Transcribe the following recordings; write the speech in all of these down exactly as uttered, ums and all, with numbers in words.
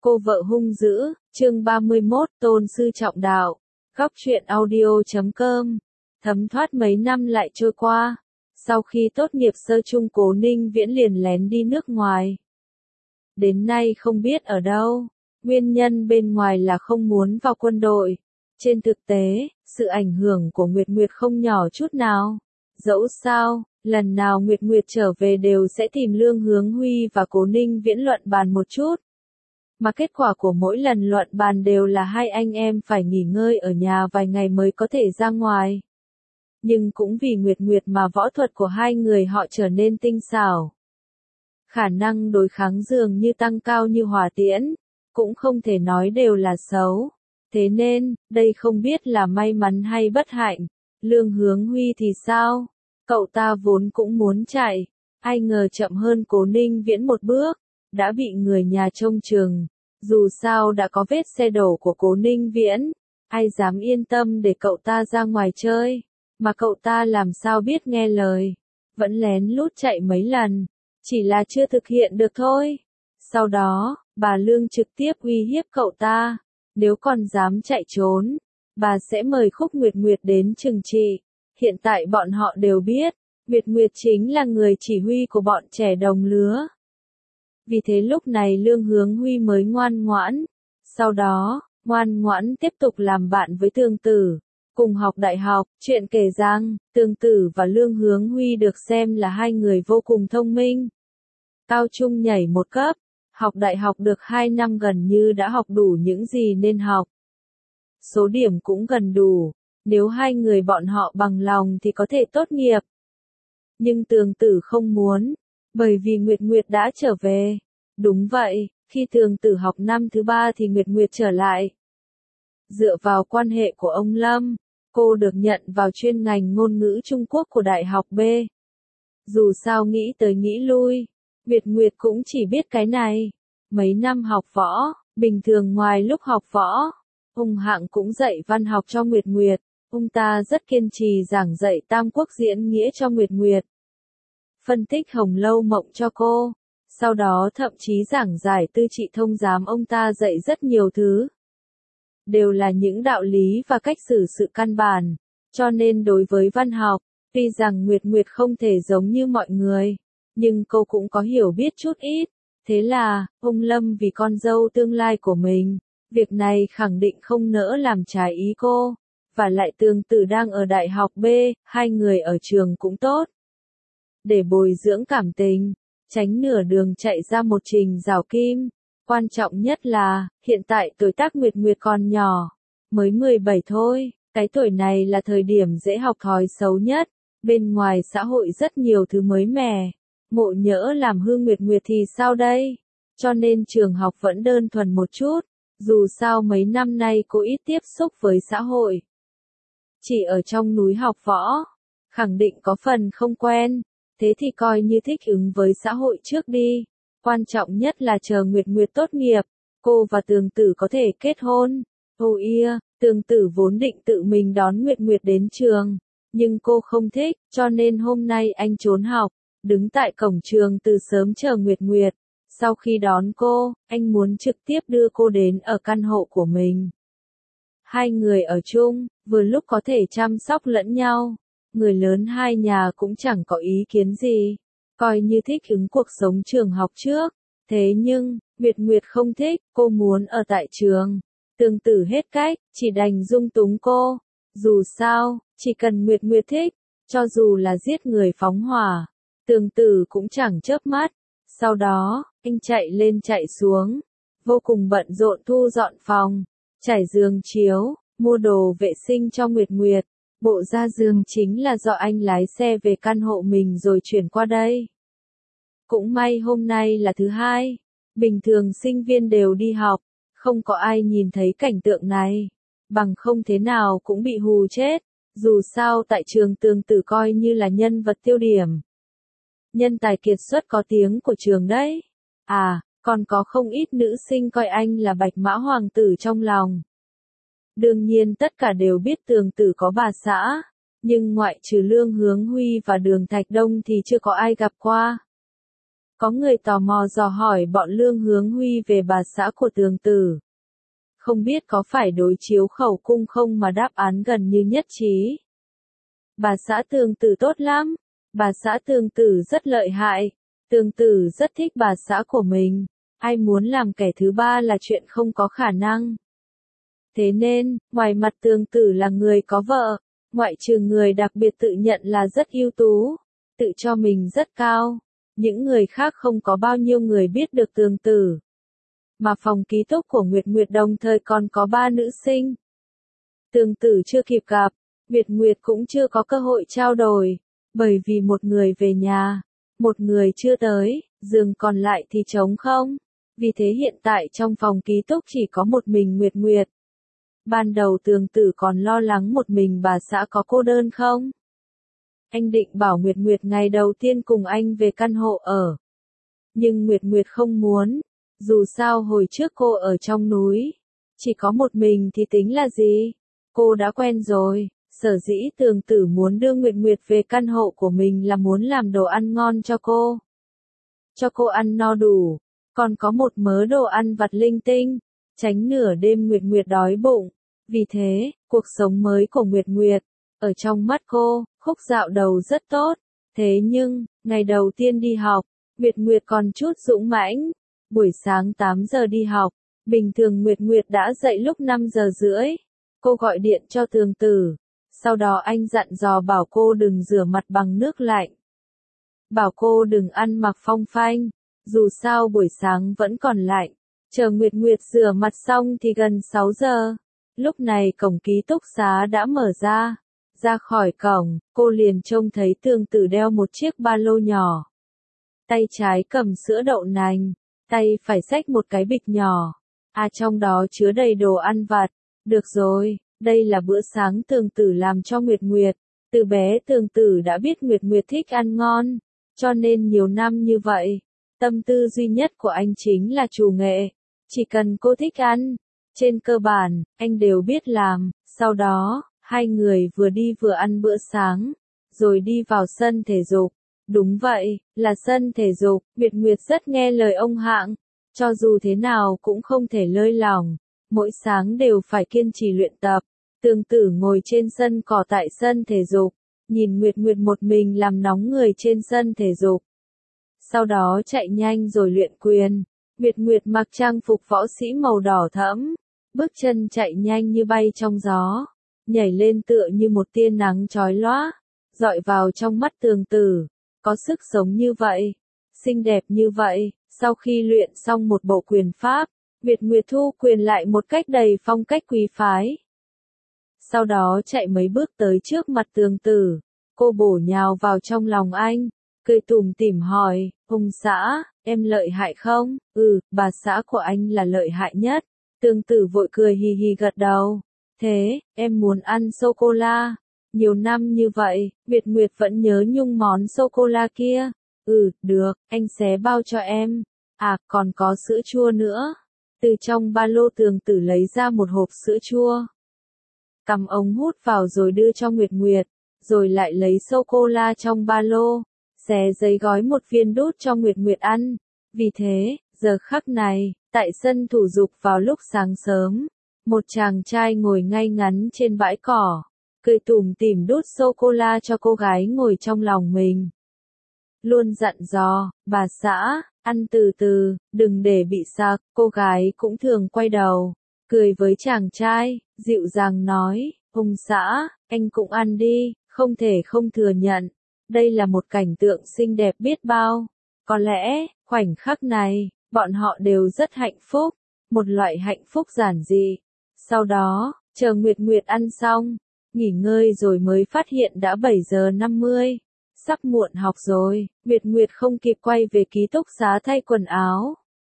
Cô vợ hung dữ, chương ba mươi mốt, tôn sư trọng đạo. Góc truyện audio chấm com. Thấm thoát mấy năm lại trôi qua. Sau khi tốt nghiệp sơ trung, Cố Ninh Viễn liền lén đi nước ngoài. Đến nay không biết ở đâu. Nguyên nhân bên ngoài là không muốn vào quân đội. Trên thực tế, sự ảnh hưởng của Nguyệt Nguyệt không nhỏ chút nào. Dẫu sao, lần nào Nguyệt Nguyệt trở về đều sẽ tìm Lương Hướng Huy và Cố Ninh Viễn luận bàn một chút. Mà kết quả của mỗi lần luận bàn đều là hai anh em phải nghỉ ngơi ở nhà vài ngày mới có thể ra ngoài. Nhưng cũng vì Nguyệt Nguyệt mà võ thuật của hai người họ trở nên tinh xảo. Khả năng đối kháng dường như tăng cao như hỏa tiễn, cũng không thể nói đều là xấu. Thế nên, đây không biết là may mắn hay bất hạnh. Lương Hướng Huy thì sao? Cậu ta vốn cũng muốn chạy, ai ngờ chậm hơn Cố Ninh Viễn một bước, đã bị người nhà trông chừng. Dù sao đã có vết xe đổ của Cố Ninh Viễn, ai dám yên tâm để cậu ta ra ngoài chơi, mà cậu ta làm sao biết nghe lời, vẫn lén lút chạy mấy lần, chỉ là chưa thực hiện được thôi. Sau đó, bà Lương trực tiếp uy hiếp cậu ta, nếu còn dám chạy trốn, bà sẽ mời Khúc Nguyệt Nguyệt đến trừng trị. Hiện tại bọn họ đều biết, Nguyệt Nguyệt chính là người chỉ huy của bọn trẻ đồng lứa. Vì thế lúc này Lương Hướng Huy mới ngoan ngoãn. Sau đó, ngoan ngoãn tiếp tục làm bạn với Tường Tử. Cùng học đại học, chuyện kể rằng, Tường Tử và Lương Hướng Huy được xem là hai người vô cùng thông minh. Cao trung nhảy một cấp, học đại học được hai năm gần như đã học đủ những gì nên học. Số điểm cũng gần đủ, nếu hai người bọn họ bằng lòng thì có thể tốt nghiệp. Nhưng Tường Tử không muốn. Bởi vì Nguyệt Nguyệt đã trở về. Đúng vậy, khi Tường Tử học năm thứ ba thì Nguyệt Nguyệt trở lại. Dựa vào quan hệ của ông Lâm, cô được nhận vào chuyên ngành ngôn ngữ Trung Quốc của Đại học B. Dù sao nghĩ tới nghĩ lui, Nguyệt Nguyệt cũng chỉ biết cái này. Mấy năm học võ, bình thường ngoài lúc học võ, ông Hạng cũng dạy văn học cho Nguyệt Nguyệt. Ông ta rất kiên trì giảng dạy Tam Quốc diễn nghĩa cho Nguyệt Nguyệt. Phân tích Hồng Lâu Mộng cho cô, sau đó thậm chí giảng giải Tư Trị Thông Giám. Ông ta dạy rất nhiều thứ. Đều là những đạo lý và cách xử sự căn bản, cho nên đối với văn học, tuy rằng Nguyệt Nguyệt không thể giống như mọi người, nhưng cô cũng có hiểu biết chút ít. Thế là, ông Lâm vì con dâu tương lai của mình, việc này khẳng định không nỡ làm trái ý cô, và lại Tường Tử đang ở Đại học B, hai người ở trường cũng tốt. Để bồi dưỡng cảm tình, tránh nửa đường chạy ra một trình rào kim. Quan trọng nhất là, hiện tại tuổi tác Nguyệt Nguyệt còn nhỏ, mới mười bảy thôi, cái tuổi này là thời điểm dễ học thói xấu nhất, bên ngoài xã hội rất nhiều thứ mới mẻ, ngộ nhỡ làm hư Nguyệt Nguyệt thì sao đây? Cho nên trường học vẫn đơn thuần một chút, dù sao mấy năm nay cô ít tiếp xúc với xã hội. Chỉ ở trong núi học võ, khẳng định có phần không quen. Thế thì coi như thích ứng với xã hội trước đi. Quan trọng nhất là chờ Nguyệt Nguyệt tốt nghiệp, cô và Tường Tử có thể kết hôn. Oh yeah, Tường Tử vốn định tự mình đón Nguyệt Nguyệt đến trường, nhưng cô không thích, cho nên hôm nay anh trốn học, đứng tại cổng trường từ sớm chờ Nguyệt Nguyệt. Sau khi đón cô, anh muốn trực tiếp đưa cô đến ở căn hộ của mình. Hai người ở chung, vừa lúc có thể chăm sóc lẫn nhau. Người lớn hai nhà cũng chẳng có ý kiến gì, coi như thích ứng cuộc sống trường học trước. Thế nhưng, Nguyệt Nguyệt không thích, cô muốn ở tại trường. Tường Tử hết cách, chỉ đành dung túng cô. Dù sao, chỉ cần Nguyệt Nguyệt thích, cho dù là giết người phóng hỏa, Tường Tử cũng chẳng chớp mắt. Sau đó, anh chạy lên chạy xuống, vô cùng bận rộn thu dọn phòng, trải giường chiếu, mua đồ vệ sinh cho Nguyệt Nguyệt. Bộ ra giường chính là do anh lái xe về căn hộ mình rồi chuyển qua đây. Cũng may hôm nay là thứ hai, bình thường sinh viên đều đi học, không có ai nhìn thấy cảnh tượng này, bằng không thế nào cũng bị hù chết. Dù sao tại trường Tường Tử coi như là nhân vật tiêu điểm, nhân tài kiệt xuất có tiếng của trường đấy. À, còn có không ít nữ sinh coi anh là bạch mã hoàng tử trong lòng. Đương nhiên tất cả đều biết Tường Tử có bà xã, nhưng ngoại trừ Lương Hướng Huy và Đường Thạch Đông thì chưa có ai gặp qua. Có người tò mò dò hỏi bọn Lương Hướng Huy về bà xã của Tường Tử. Không biết có phải đối chiếu khẩu cung không mà đáp án gần như nhất trí. Bà xã Tường Tử tốt lắm. Bà xã Tường Tử rất lợi hại. Tường Tử rất thích bà xã của mình. Ai muốn làm kẻ thứ ba là chuyện không có khả năng. Thế nên, ngoài mặt Tường Tử là người có vợ, ngoại trừ người đặc biệt tự nhận là rất ưu tú, tự cho mình rất cao, những người khác không có bao nhiêu người biết được Tường Tử. Mà phòng ký túc của Nguyệt Nguyệt đồng thời còn có ba nữ sinh. Tường Tử chưa kịp gặp, Nguyệt Nguyệt cũng chưa có cơ hội trao đổi, bởi vì một người về nhà, một người chưa tới, giường còn lại thì trống không. Vì thế hiện tại trong phòng ký túc chỉ có một mình Nguyệt Nguyệt. Ban đầu Tường Tử còn lo lắng một mình bà xã có cô đơn không. Anh định bảo Nguyệt Nguyệt ngày đầu tiên cùng anh về căn hộ ở. Nhưng Nguyệt Nguyệt không muốn, dù sao hồi trước cô ở trong núi, chỉ có một mình thì tính là gì, cô đã quen rồi. Sở dĩ Tường Tử muốn đưa Nguyệt Nguyệt về căn hộ của mình là muốn làm đồ ăn ngon cho cô. Cho cô ăn no đủ, còn có một mớ đồ ăn vặt linh tinh, tránh nửa đêm Nguyệt Nguyệt đói bụng. Vì thế, cuộc sống mới của Nguyệt Nguyệt, ở trong mắt cô, khúc dạo đầu rất tốt. Thế nhưng, ngày đầu tiên đi học, Nguyệt Nguyệt còn chút dũng mãnh. Buổi sáng tám giờ đi học, bình thường Nguyệt Nguyệt đã dậy lúc năm giờ rưỡi. Cô gọi điện cho Tường Tử. Sau đó anh dặn dò bảo cô đừng rửa mặt bằng nước lạnh. Bảo cô đừng ăn mặc phong phanh, dù sao buổi sáng vẫn còn lạnh. Chờ Nguyệt Nguyệt rửa mặt xong thì gần sáu giờ. Lúc này cổng ký túc xá đã mở ra. Ra khỏi cổng, cô liền trông thấy Tường Tử đeo một chiếc ba lô nhỏ. Tay trái cầm sữa đậu nành, tay phải xách một cái bịch nhỏ. À trong đó chứa đầy đồ ăn vặt. Được rồi, đây là bữa sáng Tường Tử làm cho Nguyệt Nguyệt. Từ bé Tường Tử đã biết Nguyệt Nguyệt thích ăn ngon, cho nên nhiều năm như vậy, tâm tư duy nhất của anh chính là chủ nghệ. Chỉ cần cô thích ăn, trên cơ bản, anh đều biết làm. Sau đó, hai người vừa đi vừa ăn bữa sáng, rồi đi vào sân thể dục. Đúng vậy, là sân thể dục. Nguyệt Nguyệt rất nghe lời ông Hạng, cho dù thế nào cũng không thể lơi lỏng, mỗi sáng đều phải kiên trì luyện tập. Tường Tử ngồi trên sân cỏ tại sân thể dục, nhìn Nguyệt Nguyệt một mình làm nóng người trên sân thể dục. Sau đó chạy nhanh rồi luyện quyền. Nguyệt Nguyệt mặc trang phục võ sĩ màu đỏ thẫm, bước chân chạy nhanh như bay trong gió, nhảy lên tựa như một tia nắng chói lóa, dọi vào trong mắt Tường Tử. Có sức sống như vậy, xinh đẹp như vậy. Sau khi luyện xong một bộ quyền pháp, Nguyệt Nguyệt thu quyền lại một cách đầy phong cách quý phái. Sau đó chạy mấy bước tới trước mặt Tường Tử, cô bổ nhào vào trong lòng anh, cười tủm tỉm hỏi, ông xã, em lợi hại không? Ừ, bà xã của anh là lợi hại nhất. Tường Tử vội cười hì hì gật đầu. Thế, em muốn ăn sô-cô-la. Nhiều năm như vậy, Nguyệt Nguyệt vẫn nhớ nhung món sô-cô-la kia. Ừ, được, anh xé bao cho em. À, còn có sữa chua nữa. Từ trong ba lô Tường Tử lấy ra một hộp sữa chua. Cầm ống hút vào rồi đưa cho Nguyệt Nguyệt, rồi lại lấy sô-cô-la trong ba lô, xé giấy gói một viên đút cho Nguyệt Nguyệt ăn. Vì thế, giờ khắc này, tại sân thể dục vào lúc sáng sớm, một chàng trai ngồi ngay ngắn trên bãi cỏ, cười tủm tỉm đút sô-cô-la cho cô gái ngồi trong lòng mình. Luôn dặn dò, bà xã, ăn từ từ, đừng để bị sặc. Cô gái cũng thường quay đầu, cười với chàng trai, dịu dàng nói, ông xã, anh cũng ăn đi, không thể không thừa nhận. Đây là một cảnh tượng xinh đẹp biết bao. Có lẽ, khoảnh khắc này, bọn họ đều rất hạnh phúc, một loại hạnh phúc giản dị. Sau đó, chờ Nguyệt Nguyệt ăn xong, nghỉ ngơi rồi mới phát hiện đã bảy giờ năm mươi. Sắp muộn học rồi, Nguyệt Nguyệt không kịp quay về ký túc xá thay quần áo.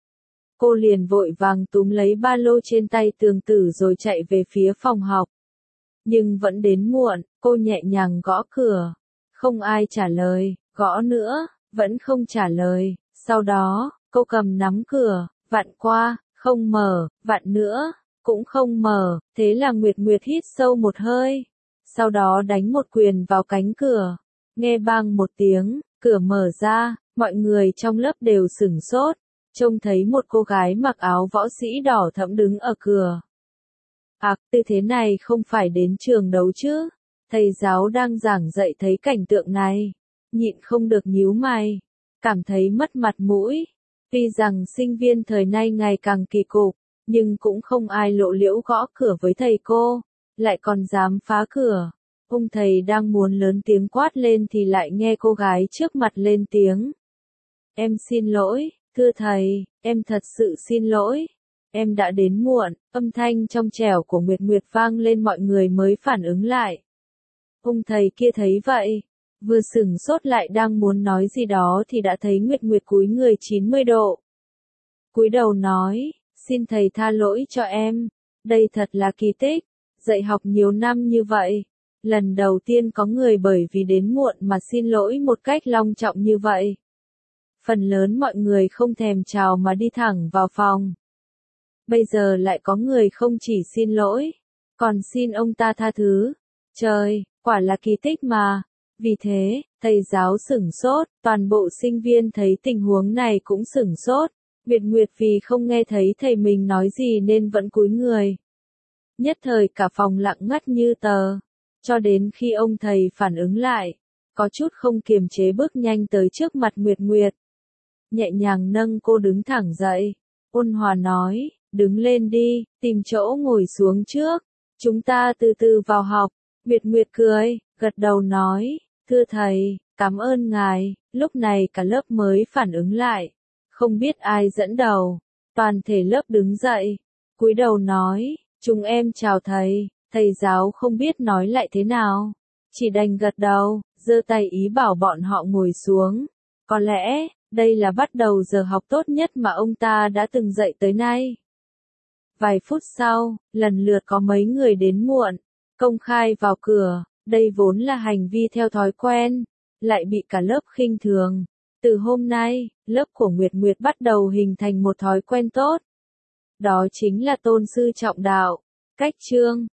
Cô liền vội vàng túm lấy ba lô trên tay Tường Tử rồi chạy về phía phòng học. Nhưng vẫn đến muộn, cô nhẹ nhàng gõ cửa. Không ai trả lời, gõ nữa, vẫn không trả lời. Sau đó, cô cầm nắm cửa, vặn qua, không mở, vặn nữa, cũng không mở. Thế là Nguyệt Nguyệt hít sâu một hơi. Sau đó đánh một quyền vào cánh cửa. Nghe bang một tiếng, Cửa mở ra, mọi người trong lớp đều sửng sốt, trông thấy một cô gái mặc áo võ sĩ đỏ thẫm đứng ở cửa. Ặc, tư thế này không phải đến trường đấu chứ? Thầy giáo đang giảng dạy thấy cảnh tượng này, nhịn không được nhíu mày, cảm thấy mất mặt mũi. Tuy rằng sinh viên thời nay ngày càng kỳ cục, nhưng cũng không ai lộ liễu gõ cửa với thầy cô, lại còn dám phá cửa. Ông thầy đang muốn lớn tiếng quát lên thì lại nghe cô gái trước mặt lên tiếng. Em xin lỗi, thưa thầy, em thật sự xin lỗi. Em đã đến muộn, âm thanh trong trẻo của Nguyệt Nguyệt vang lên, mọi người mới phản ứng lại. Ông thầy kia thấy vậy, vừa sửng sốt lại đang muốn nói gì đó thì đã thấy Nguyệt Nguyệt cúi người chín mươi độ. Cúi đầu nói, xin thầy tha lỗi cho em, đây thật là kỳ tích, dạy học nhiều năm như vậy. Lần đầu tiên có người bởi vì đến muộn mà xin lỗi một cách long trọng như vậy. Phần lớn mọi người không thèm chào mà đi thẳng vào phòng. Bây giờ lại có người không chỉ xin lỗi, còn xin ông ta tha thứ. Trời, quả là kỳ tích mà. Vì thế, thầy giáo sửng sốt, toàn bộ sinh viên thấy tình huống này cũng sửng sốt. Nguyệt Nguyệt vì không nghe thấy thầy mình nói gì nên vẫn cúi người. Nhất thời cả phòng lặng ngắt như tờ. Cho đến khi ông thầy phản ứng lại, có chút không kiềm chế bước nhanh tới trước mặt Nguyệt Nguyệt. Nhẹ nhàng nâng cô đứng thẳng dậy, ôn hòa nói, đứng lên đi, tìm chỗ ngồi xuống trước, chúng ta từ từ vào học. Nguyệt Nguyệt cười, gật đầu nói, thưa thầy, cảm ơn ngài. Lúc này cả lớp mới phản ứng lại, không biết ai dẫn đầu, toàn thể lớp đứng dậy, cúi đầu nói, chúng em chào thầy. Thầy giáo không biết nói lại thế nào, chỉ đành gật đầu, giơ tay ý bảo bọn họ ngồi xuống. Có lẽ, đây là bắt đầu giờ học tốt nhất mà ông ta đã từng dạy tới nay. Vài phút sau, lần lượt có mấy người đến muộn, công khai vào cửa, đây vốn là hành vi theo thói quen, lại bị cả lớp khinh thường. Từ hôm nay, lớp của Nguyệt Nguyệt bắt đầu hình thành một thói quen tốt. Đó chính là tôn sư trọng đạo, cách chương.